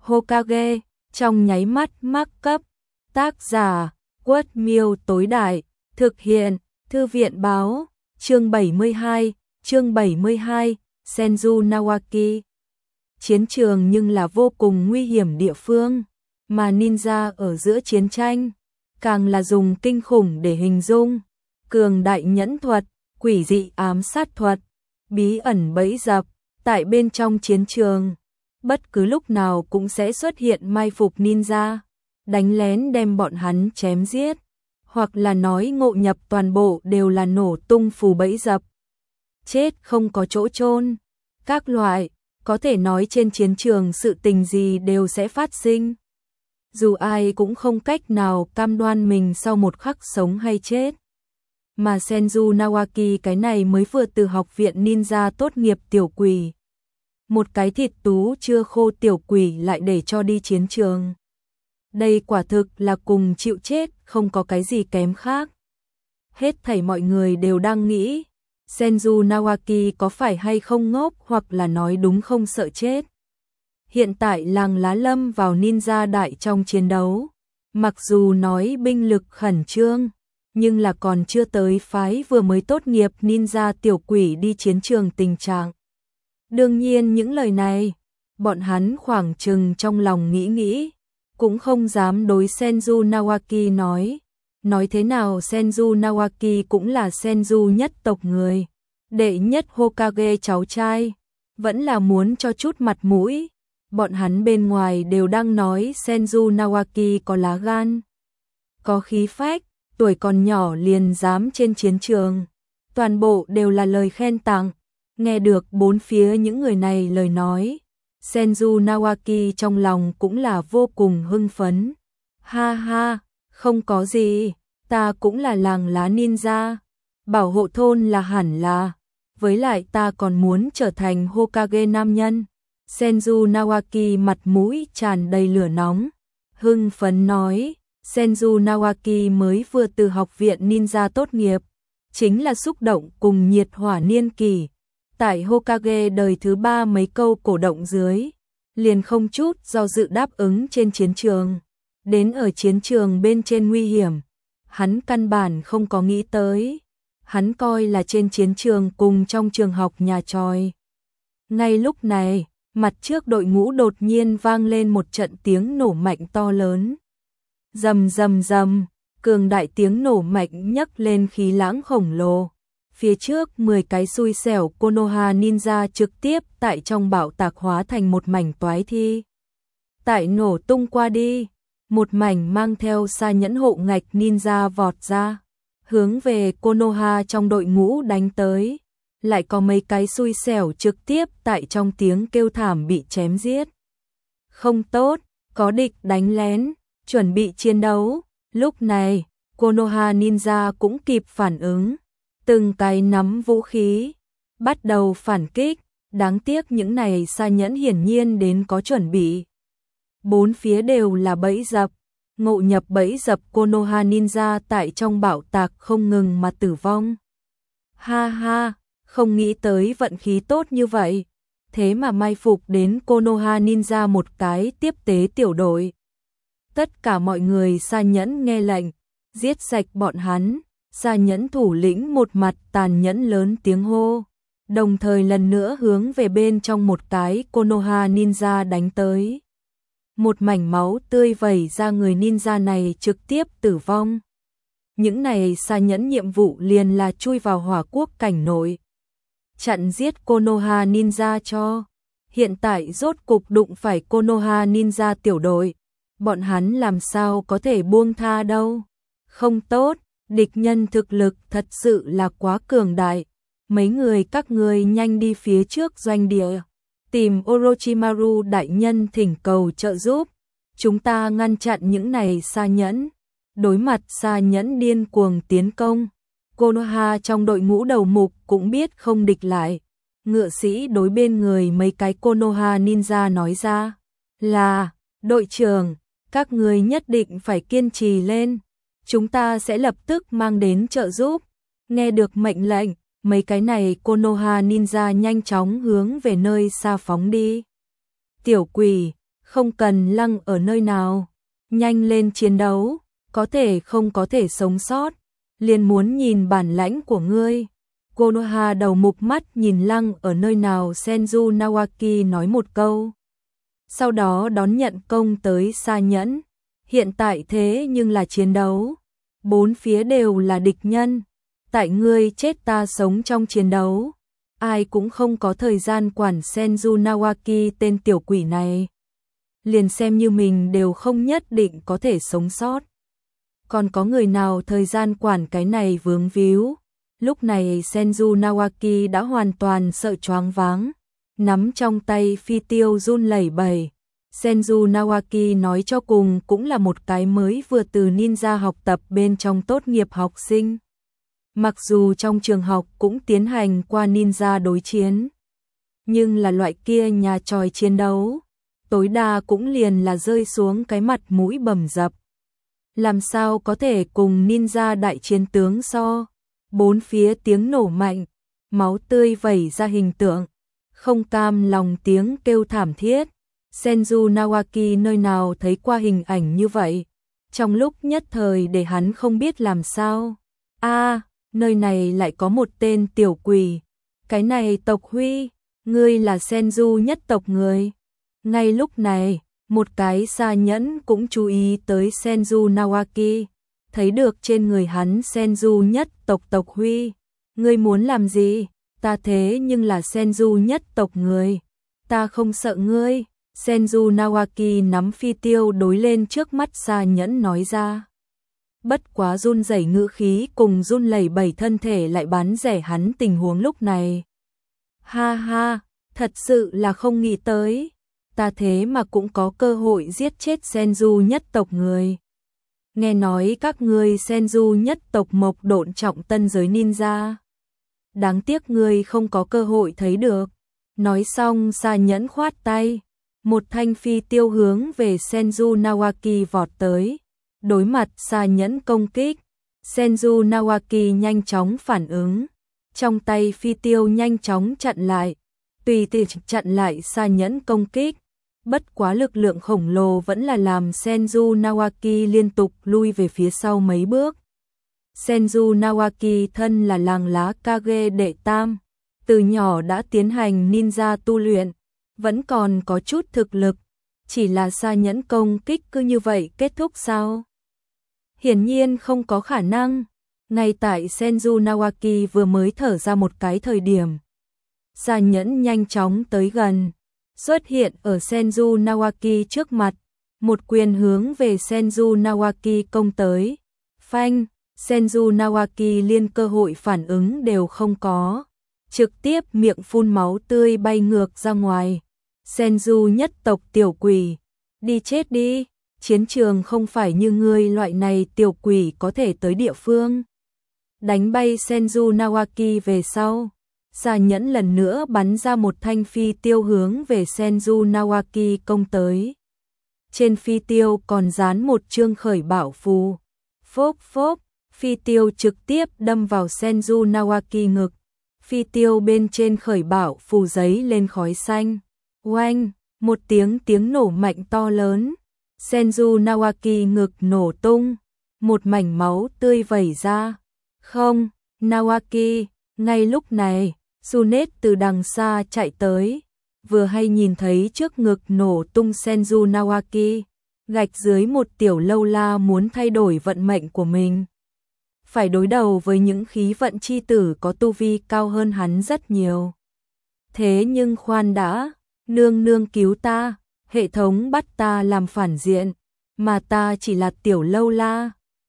Hokage, trong nháy mắt mắc cấp. Tác giả, Quất Miêu Tối Đại, thực hiện, Thư viện Báo, chương 72, Senju Nawaki. Chiến trường nhưng là vô cùng nguy hiểm địa phương, mà ninja ở giữa chiến tranh, càng là dùng kinh khủng để hình dung, cường đại nhẫn thuật, quỷ dị ám sát thuật, bí ẩn bẫy dập, tại bên trong chiến trường, bất cứ lúc nào cũng sẽ xuất hiện mai phục ninja, đánh lén đem bọn hắn chém giết, hoặc là nói ngộ nhập toàn bộ đều là nổ tung phù bẫy dập. Chết không có chỗ chôn, các loại, có thể nói trên chiến trường sự tình gì đều sẽ phát sinh. Dù ai cũng không cách nào cam đoan mình sau một khắc sống hay chết. Mà Senju Nawaki cái này mới vừa từ học viện ninja tốt nghiệp tiểu quỷ. Một cái thịt tú chưa khô tiểu quỷ lại để cho đi chiến trường. Đây quả thực là cùng chịu chết, không có cái gì kém khác. Hết thảy mọi người đều đang nghĩ, Senju Nawaki có phải hay không ngốc hoặc là nói đúng không sợ chết. Hiện tại làng lá lâm vào ninja đại trong chiến đấu. Mặc dù nói binh lực khẩn trương, nhưng là còn chưa tới phái vừa mới tốt nghiệp ninja tiểu quỷ đi chiến trường tình trạng. Đương nhiên những lời này, bọn hắn khoảng chừng trong lòng nghĩ, cũng không dám đối Senju Nawaki nói. Nói thế nào Senju Nawaki cũng là Senju nhất tộc người, đệ nhất Hokage cháu trai, vẫn là muốn cho chút mặt mũi. Bọn hắn bên ngoài đều đang nói Senju Nawaki có lá gan, có khí phách, tuổi còn nhỏ liền dám trên chiến trường. Toàn bộ đều là lời khen tặng. Nghe được bốn phía những người này lời nói, Senju Nawaki trong lòng cũng là vô cùng hưng phấn. Ha ha, không có gì, ta cũng là làng lá ninja, bảo hộ thôn là hẳn là, với lại ta còn muốn trở thành Hokage nam nhân. Senju Nawaki mặt mũi tràn đầy lửa nóng, hưng phấn nói. Senju Nawaki mới vừa từ học viện ninja tốt nghiệp, chính là xúc động cùng nhiệt hỏa niên kỳ. Tại Hokage đời thứ 3 mấy câu cổ động dưới, liền không chút do dự đáp ứng trên chiến trường. Đến ở chiến trường bên trên nguy hiểm, hắn căn bản không có nghĩ tới. Hắn coi là trên chiến trường cùng trong trường học nhà tròi. Ngay lúc này, mặt trước đội ngũ đột nhiên vang lên một trận tiếng nổ mạnh to lớn. Rầm rầm rầm, cường đại tiếng nổ mạnh nhấc lên khí lãng khổng lồ. Phía trước 10 cái xui xẻo Konoha ninja trực tiếp tại trong bạo tạc hóa thành một mảnh toái thi. Tại nổ tung qua đi, một mảnh mang theo sa nhẫn hộ ngạch ninja vọt ra, hướng về Konoha trong đội ngũ đánh tới. Lại có mấy cái xui xẻo trực tiếp tại trong tiếng kêu thảm bị chém giết. Không tốt, có địch đánh lén, chuẩn bị chiến đấu. Lúc này, Konoha ninja cũng kịp phản ứng. Từng cái nắm vũ khí, bắt đầu phản kích. Đáng tiếc những này sa nhẫn hiển nhiên đến có chuẩn bị. Bốn phía đều là bẫy dập. Ngộ nhập bẫy dập Konoha ninja tại trong bạo tạc không ngừng mà tử vong. Ha ha, không nghĩ tới vận khí tốt như vậy. Thế mà mai phục đến Konoha ninja một cái tiếp tế tiểu đội. Tất cả mọi người sa nhẫn nghe lệnh, giết sạch bọn hắn. Sa nhẫn thủ lĩnh một mặt tàn nhẫn lớn tiếng hô, đồng thời lần nữa hướng về bên trong một cái Konoha ninja đánh tới. Một mảnh máu tươi vẩy ra, người ninja này trực tiếp tử vong. Những này sa nhẫn nhiệm vụ liền là chui vào hỏa quốc cảnh nội, chặn giết Konoha ninja cho. Hiện tại rốt cục đụng phải Konoha ninja tiểu đội, bọn hắn làm sao có thể buông tha đâu. Không tốt, địch nhân thực lực thật sự là quá cường đại. Mấy người các ngươi nhanh đi phía trước doanh địa, tìm Orochimaru đại nhân thỉnh cầu trợ giúp. Chúng ta ngăn chặn những này sa nhẫn. Đối mặt sa nhẫn điên cuồng tiến công, Konoha trong đội ngũ đầu mục cũng biết không địch lại. Ngựa sĩ đối bên người mấy cái Konoha ninja nói ra là, đội trưởng, các ngươi nhất định phải kiên trì lên. Chúng ta sẽ lập tức mang đến trợ giúp. Nghe được mệnh lệnh, mấy cái này Konoha ninja nhanh chóng hướng về nơi xa phóng đi. Tiểu quỷ, không cần lăng ở nơi nào, nhanh lên chiến đấu, có thể không có thể sống sót, liền muốn nhìn bản lãnh của ngươi. Konoha đầu mục mắt nhìn lăng ở nơi nào Senju Nawaki nói một câu. Sau đó đón nhận công tới Sa Nhẫn. Hiện tại thế nhưng là chiến đấu. Bốn phía đều là địch nhân. Tại ngươi chết ta sống trong chiến đấu. Ai cũng không có thời gian quản Senju Nawaki tên tiểu quỷ này. Liền xem như mình đều không nhất định có thể sống sót. Còn có người nào thời gian quản cái này vướng víu. Lúc này Senju Nawaki đã hoàn toàn sợ choáng váng, nắm trong tay phi tiêu run lẩy bẩy. Senju Nawaki nói cho cùng cũng là một cái mới vừa từ ninja học tập bên trong tốt nghiệp học sinh. Mặc dù trong trường học cũng tiến hành qua ninja đối chiến, nhưng là loại kia nhà tròi chiến đấu, tối đa cũng liền là rơi xuống cái mặt mũi bầm dập. Làm sao có thể cùng ninja đại chiến tướng so? Bốn phía tiếng nổ mạnh, máu tươi vẩy ra hình tượng, không cam lòng tiếng kêu thảm thiết. Senju Nawaki nơi nào thấy qua hình ảnh như vậy, trong lúc nhất thời để hắn không biết làm sao. Nơi này lại có một tên tiểu quỷ, cái này tộc Huy, ngươi là Senju nhất tộc người. Ngay lúc này, một cái Sa Nhẫn cũng chú ý tới Senju Nawaki. Thấy được trên người hắn Senju nhất tộc Huy. Ngươi muốn làm gì? Ta thế nhưng là Senju nhất tộc người. Ta không sợ ngươi. Senju Nawaki nắm phi tiêu đối lên trước mắt Sa Nhẫn nói ra. Bất quá run rẩy ngữ khí cùng run lẩy bẩy thân thể lại bán rẻ hắn tình huống lúc này. Ha ha, thật sự là không nghĩ tới. Ta thế mà cũng có cơ hội giết chết Senju nhất tộc người. Nghe nói các ngươi Senju nhất tộc mộc độn trọng tân giới ninja. Đáng tiếc ngươi không có cơ hội thấy được. Nói xong Sa Nhẫn khoát tay. Một thanh phi tiêu hướng về Senju Nawaki vọt tới. Đối mặt Sa Nhẫn công kích. Senju Nawaki nhanh chóng phản ứng. Trong tay phi tiêu nhanh chóng chặn lại. Tùy tiện chặn lại Sa Nhẫn công kích. Bất quá lực lượng khổng lồ vẫn là làm Senju Nawaki liên tục lui về phía sau mấy bước. Senju Nawaki thân là làng lá Kage đệ tam, từ nhỏ đã tiến hành ninja tu luyện, vẫn còn có chút thực lực, chỉ là Sa Nhẫn công kích cứ như vậy kết thúc sao? Hiển nhiên không có khả năng. Ngay tại Senju Nawaki vừa mới thở ra một cái thời điểm, Sa Nhẫn nhanh chóng tới gần, xuất hiện ở Senju Nawaki trước mặt, một quyền hướng về Senju Nawaki công tới. Phanh, Senju Nawaki liên cơ hội phản ứng đều không có, trực tiếp miệng phun máu tươi bay ngược ra ngoài. Senju nhất tộc tiểu quỷ, đi chết đi, chiến trường không phải như ngươi loại này tiểu quỷ có thể tới địa phương. Đánh bay Senju Nawaki về sau, Sa Nhẫn lần nữa bắn ra một thanh phi tiêu hướng về Senju Nawaki công tới. Trên phi tiêu còn dán một chương khởi bảo phù. Phốp phốp, phi tiêu trực tiếp đâm vào Senju Nawaki ngực. Phi tiêu bên trên khởi bảo phù giấy lên khói xanh. Oanh, một tiếng nổ mạnh to lớn. Senju Nawaki ngực nổ tung, một mảnh máu tươi vẩy ra. Không, Nawaki, ngay lúc này, Sunet từ đằng xa chạy tới, vừa hay nhìn thấy trước ngực nổ tung Senju Nawaki, gạch dưới một tiểu lâu la muốn thay đổi vận mệnh của mình. Phải đối đầu với những khí vận chi tử có tu vi cao hơn hắn rất nhiều. Thế nhưng khoan đã, nương nương cứu ta, hệ thống bắt ta làm phản diện, mà ta chỉ là tiểu lâu la.